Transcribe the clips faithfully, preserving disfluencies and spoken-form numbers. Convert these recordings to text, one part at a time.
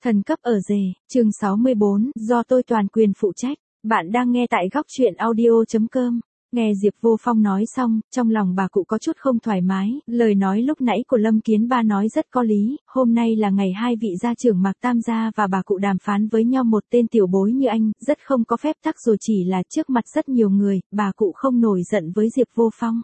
Thần cấp ở rể, chương sáu mươi bốn, do tôi toàn quyền phụ trách. Bạn đang nghe tại góc truyện audio chấm com. Nghe Diệp Vô Phong nói xong, trong lòng bà cụ có chút không thoải mái, lời nói lúc nãy của Lâm Kiến Ba nói rất có lý, hôm nay là ngày hai vị gia trưởng Mạc Tam gia và bà cụ đàm phán với nhau một tên tiểu bối như anh, rất không có phép tắc rồi chỉ là trước mặt rất nhiều người, bà cụ không nổi giận với Diệp Vô Phong.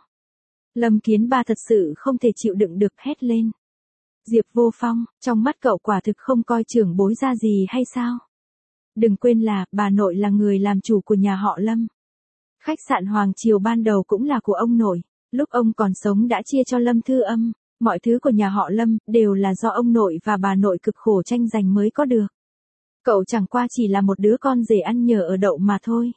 Lâm Kiến Ba thật sự không thể chịu đựng được hét lên. Diệp Vô Phong, trong mắt cậu quả thực không coi trưởng bối ra gì hay sao? Đừng quên là, bà nội là người làm chủ của nhà họ Lâm. Khách sạn Hoàng Triều ban đầu cũng là của ông nội, lúc ông còn sống đã chia cho Lâm Thư Âm, mọi thứ của nhà họ Lâm, đều là do ông nội và bà nội cực khổ tranh giành mới có được. Cậu chẳng qua chỉ là một đứa con rể ăn nhờ ở đậu mà thôi.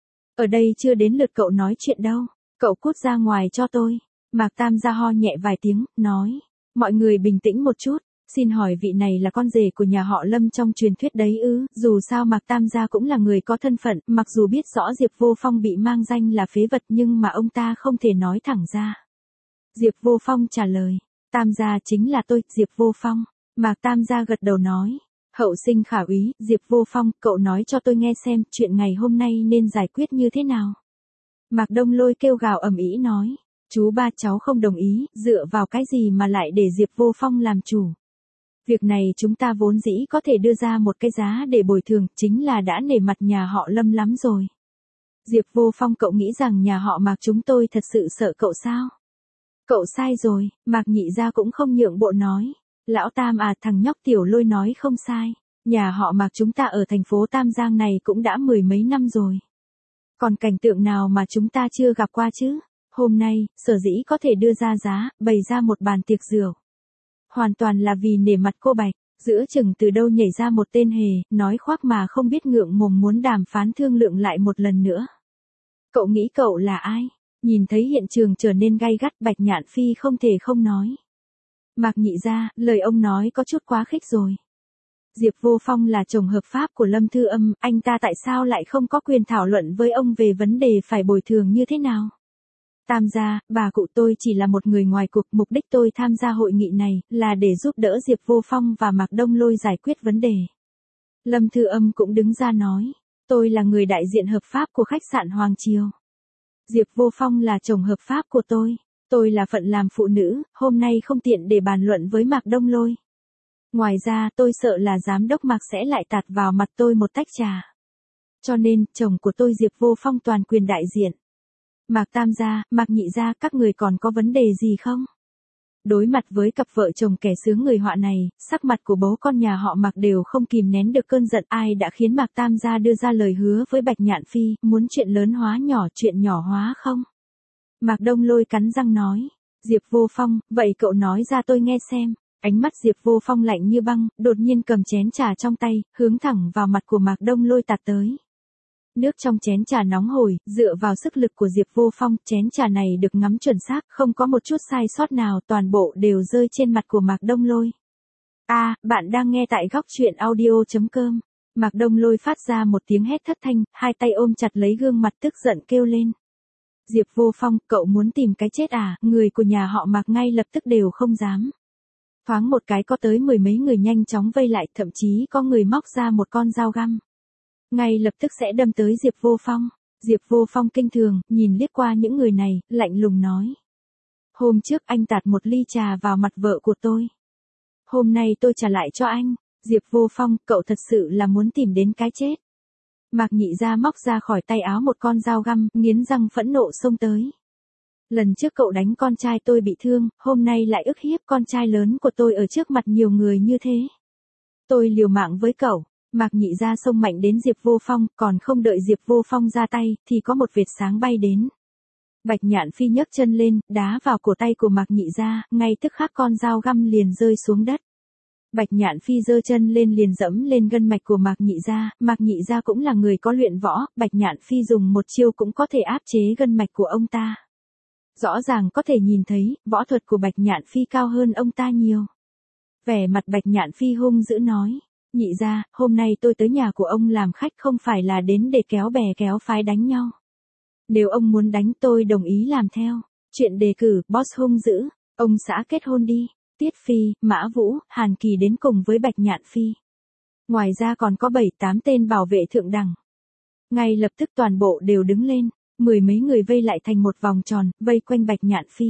Ở đây chưa đến lượt cậu nói chuyện đâu, cậu cút ra ngoài cho tôi. Mạc Tam gia ho nhẹ vài tiếng, nói. Mọi người bình tĩnh một chút, xin hỏi vị này là con rể của nhà họ Lâm trong truyền thuyết đấy ư? Dù sao Mạc Tam gia cũng là người có thân phận, mặc dù biết rõ Diệp Vô Phong bị mang danh là phế vật nhưng mà ông ta không thể nói thẳng ra. Diệp Vô Phong trả lời, Tam gia chính là tôi, Diệp Vô Phong. Mạc Tam gia gật đầu nói, hậu sinh khả úy, Diệp Vô Phong, cậu nói cho tôi nghe xem chuyện ngày hôm nay nên giải quyết như thế nào. Mạc Đông Lôi kêu gào ầm ĩ nói. Chú ba cháu không đồng ý, dựa vào cái gì mà lại để Diệp Vô Phong làm chủ. Việc này chúng ta vốn dĩ có thể đưa ra một cái giá để bồi thường, chính là đã nể mặt nhà họ Lâm lắm rồi. Diệp Vô Phong, cậu nghĩ rằng nhà họ Mạc chúng tôi thật sự sợ cậu sao? Cậu sai rồi, Mạc Nhị gia cũng không nhượng bộ nói. Lão Tam à, thằng nhóc Tiểu Lôi nói không sai. Nhà họ Mạc chúng ta ở thành phố Tam Giang này cũng đã mười mấy năm rồi. Còn cảnh tượng nào mà chúng ta chưa gặp qua chứ? Hôm nay, sở dĩ có thể đưa ra giá, bày ra một bàn tiệc rượu. Hoàn toàn là vì nể mặt cô Bạch, giữa chừng từ đâu nhảy ra một tên hề, nói khoác mà không biết ngượng mồm muốn đàm phán thương lượng lại một lần nữa. Cậu nghĩ cậu là ai? Nhìn thấy hiện trường trở nên gay gắt, Bạch Nhạn Phi không thể không nói. Mạc Nhị gia, lời ông nói có chút quá khích rồi. Diệp Vô Phong là chồng hợp pháp của Lâm Thư Âm, anh ta tại sao lại không có quyền thảo luận với ông về vấn đề phải bồi thường như thế nào? Tam gia, bà cụ tôi chỉ là một người ngoài cuộc, mục đích tôi tham gia hội nghị này, là để giúp đỡ Diệp Vô Phong và Mạc Đông Lôi giải quyết vấn đề. Lâm Thư Âm cũng đứng ra nói, tôi là người đại diện hợp pháp của khách sạn Hoàng Triều. Diệp Vô Phong là chồng hợp pháp của tôi, tôi là phận làm phụ nữ, hôm nay không tiện để bàn luận với Mạc Đông Lôi. Ngoài ra tôi sợ là giám đốc Mạc sẽ lại tạt vào mặt tôi một tách trà. Cho nên, chồng của tôi Diệp Vô Phong toàn quyền đại diện. Mạc Tam gia, Mạc Nhị gia, các người còn có vấn đề gì không? Đối mặt với cặp vợ chồng kẻ sướng người họa này, sắc mặt của bố con nhà họ Mạc đều không kìm nén được cơn giận. Ai đã khiến Mạc Tam gia đưa ra lời hứa với Bạch Nhạn Phi, muốn chuyện lớn hóa nhỏ, chuyện nhỏ hóa không? Mạc Đông Lôi cắn răng nói, Diệp Vô Phong, vậy cậu nói ra tôi nghe xem. Ánh mắt Diệp Vô Phong lạnh như băng, đột nhiên cầm chén trà trong tay, hướng thẳng vào mặt của Mạc Đông Lôi tạt tới. Nước trong chén trà nóng hổi, dựa vào sức lực của Diệp Vô Phong, chén trà này được ngắm chuẩn xác, không có một chút sai sót nào, toàn bộ đều rơi trên mặt của Mạc Đông Lôi. A, à, bạn đang nghe tại góc truyện audio chấm com. Mạc Đông Lôi phát ra một tiếng hét thất thanh, hai tay ôm chặt lấy gương mặt tức giận kêu lên. Diệp Vô Phong, cậu muốn tìm cái chết à? Người của nhà họ Mạc ngay lập tức đều không dám. Thoáng một cái có tới mười mấy người nhanh chóng vây lại, thậm chí có người móc ra một con dao găm. Ngay lập tức sẽ đâm tới Diệp Vô Phong. Diệp Vô Phong kinh thường, nhìn liếc qua những người này, lạnh lùng nói. Hôm trước anh tạt một ly trà vào mặt vợ của tôi. Hôm nay tôi trả lại cho anh. Diệp Vô Phong, cậu thật sự là muốn tìm đến cái chết. Mạc Nhị gia móc ra khỏi tay áo một con dao găm, nghiến răng phẫn nộ xông tới. Lần trước cậu đánh con trai tôi bị thương, hôm nay lại ức hiếp con trai lớn của tôi ở trước mặt nhiều người như thế. Tôi liều mạng với cậu. Mạc Nhị gia xông mạnh đến Diệp Vô Phong, còn không đợi Diệp Vô Phong ra tay, thì có một vệt sáng bay đến. Bạch Nhạn Phi nhấc chân lên, đá vào cổ tay của Mạc Nhị gia, ngay tức khắc con dao găm liền rơi xuống đất. Bạch Nhạn Phi giơ chân lên liền dẫm lên gân mạch của Mạc Nhị gia, Mạc Nhị gia cũng là người có luyện võ, Bạch Nhạn Phi dùng một chiêu cũng có thể áp chế gân mạch của ông ta. Rõ ràng có thể nhìn thấy, võ thuật của Bạch Nhạn Phi cao hơn ông ta nhiều. Vẻ mặt Bạch Nhạn Phi hung dữ nói. Nhị gia, hôm nay tôi tới nhà của ông làm khách không phải là đến để kéo bè kéo phái đánh nhau. Nếu ông muốn đánh tôi đồng ý làm theo. Chuyện đề cử, boss hung dữ, ông xã kết hôn đi. Tiết Phi, Mã Vũ, Hàn Kỳ đến cùng với Bạch Nhạn Phi. Ngoài ra còn có bảy tám tên bảo vệ thượng đẳng. Ngay lập tức toàn bộ đều đứng lên, mười mấy người vây lại thành một vòng tròn, vây quanh Bạch Nhạn Phi.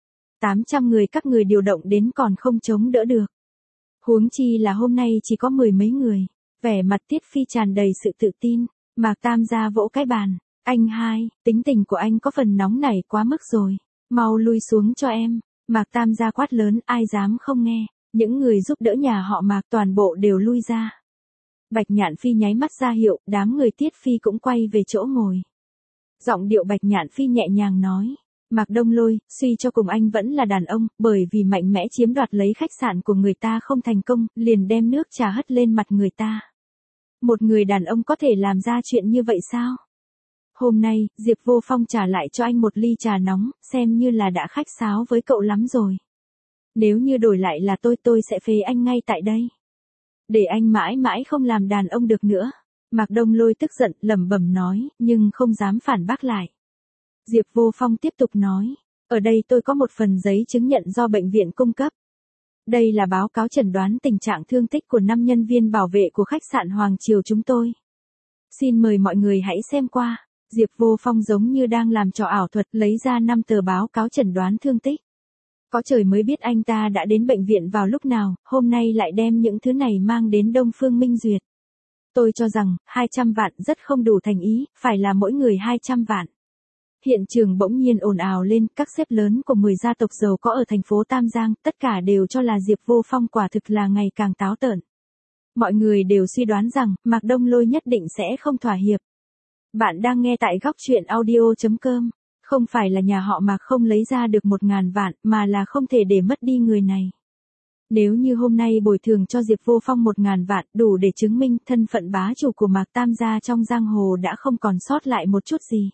tám trăm người các người điều động đến còn không chống đỡ được. Huống chi là hôm nay chỉ có mười mấy người, vẻ mặt Tiết Phi tràn đầy sự tự tin, Mạc Tam gia vỗ cái bàn, anh hai, tính tình của anh có phần nóng nảy quá mức rồi, mau lui xuống cho em, Mạc Tam gia quát lớn ai dám không nghe, những người giúp đỡ nhà họ Mạc toàn bộ đều lui ra. Bạch Nhạn Phi nháy mắt ra hiệu, đám người Tiết Phi cũng quay về chỗ ngồi. Giọng điệu Bạch Nhạn Phi nhẹ nhàng nói, Mạc Đông Lôi, suy cho cùng anh vẫn là đàn ông, bởi vì mạnh mẽ chiếm đoạt lấy khách sạn của người ta không thành công, liền đem nước trà hất lên mặt người ta. Một người đàn ông có thể làm ra chuyện như vậy sao? Hôm nay, Diệp Vô Phong trả lại cho anh một ly trà nóng, xem như là đã khách sáo với cậu lắm rồi. Nếu như đổi lại là tôi tôi sẽ phế anh ngay tại đây. Để anh mãi mãi không làm đàn ông được nữa. Mạc Đông Lôi tức giận, lẩm bẩm nói, nhưng không dám phản bác lại. Diệp Vô Phong tiếp tục nói, ở đây tôi có một phần giấy chứng nhận do bệnh viện cung cấp. Đây là báo cáo chẩn đoán tình trạng thương tích của năm nhân viên bảo vệ của khách sạn Hoàng Triều chúng tôi. Xin mời mọi người hãy xem qua. Diệp Vô Phong giống như đang làm trò ảo thuật lấy ra năm tờ báo cáo chẩn đoán thương tích. Có trời mới biết anh ta đã đến bệnh viện vào lúc nào, hôm nay lại đem những thứ này mang đến Đông Phương Minh Duyệt. Tôi cho rằng, hai trăm vạn rất không đủ thành ý, phải là mỗi người hai trăm vạn. Hiện trường bỗng nhiên ồn ào lên, các sếp lớn của mười gia tộc giàu có ở thành phố Tam Giang, tất cả đều cho là Diệp Vô Phong quả thực là ngày càng táo tợn. Mọi người đều suy đoán rằng, Mạc Đông Lôi nhất định sẽ không thỏa hiệp. Bạn đang nghe tại góc truyện audio chấm com. Không phải là nhà họ Mạc không lấy ra được một ngàn vạn, mà là không thể để mất đi người này. Nếu như hôm nay bồi thường cho Diệp Vô Phong một ngàn vạn, đủ để chứng minh thân phận bá chủ của Mạc Tam gia trong giang hồ đã không còn sót lại một chút gì.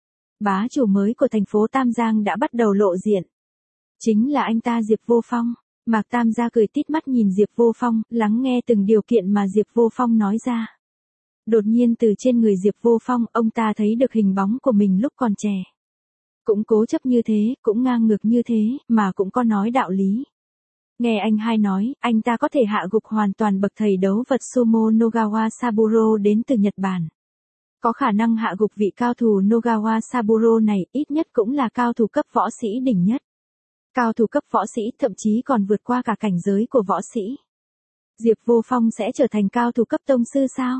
Bá chủ mới của thành phố Tam Giang đã bắt đầu lộ diện. Chính là anh ta Diệp Vô Phong. Mạc Tam gia cười tít mắt nhìn Diệp Vô Phong, lắng nghe từng điều kiện mà Diệp Vô Phong nói ra. Đột nhiên từ trên người Diệp Vô Phong, ông ta thấy được hình bóng của mình lúc còn trẻ. Cũng cố chấp như thế, cũng ngang ngược như thế, mà cũng có nói đạo lý. Nghe anh hai nói, anh ta có thể hạ gục hoàn toàn bậc thầy đấu vật sumo Nogawa Saburo đến từ Nhật Bản. Có khả năng hạ gục vị cao thủ Nogawa Saburo này, ít nhất cũng là cao thủ cấp võ sĩ đỉnh nhất. Cao thủ cấp võ sĩ thậm chí còn vượt qua cả cảnh giới của võ sĩ. Diệp Vô Phong sẽ trở thành cao thủ cấp tông sư sao?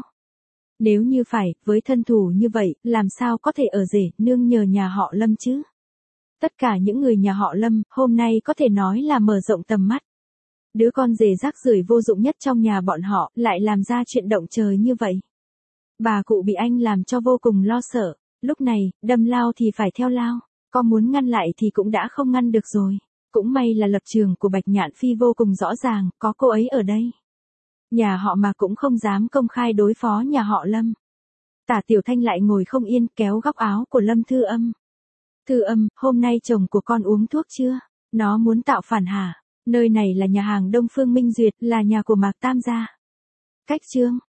Nếu như phải, với thân thủ như vậy, làm sao có thể ở rể, nương nhờ nhà họ Lâm chứ? Tất cả những người nhà họ Lâm, hôm nay có thể nói là mở rộng tầm mắt. Đứa con rể rác rưởi vô dụng nhất trong nhà bọn họ, lại làm ra chuyện động trời như vậy. Bà cụ bị anh làm cho vô cùng lo sợ, lúc này, đâm lao thì phải theo lao, có muốn ngăn lại thì cũng đã không ngăn được rồi. Cũng may là lập trường của Bạch Nhạn Phi vô cùng rõ ràng, có cô ấy ở đây. Nhà họ mà cũng không dám công khai đối phó nhà họ Lâm. Tả Tiểu Thanh lại ngồi không yên, kéo góc áo của Lâm Thư Âm. Thư Âm, hôm nay chồng của con uống thuốc chưa? Nó muốn tạo phản hả? Nơi này là nhà hàng Đông Phương Minh Duyệt, là nhà của Mạc Tam gia. Cách chương.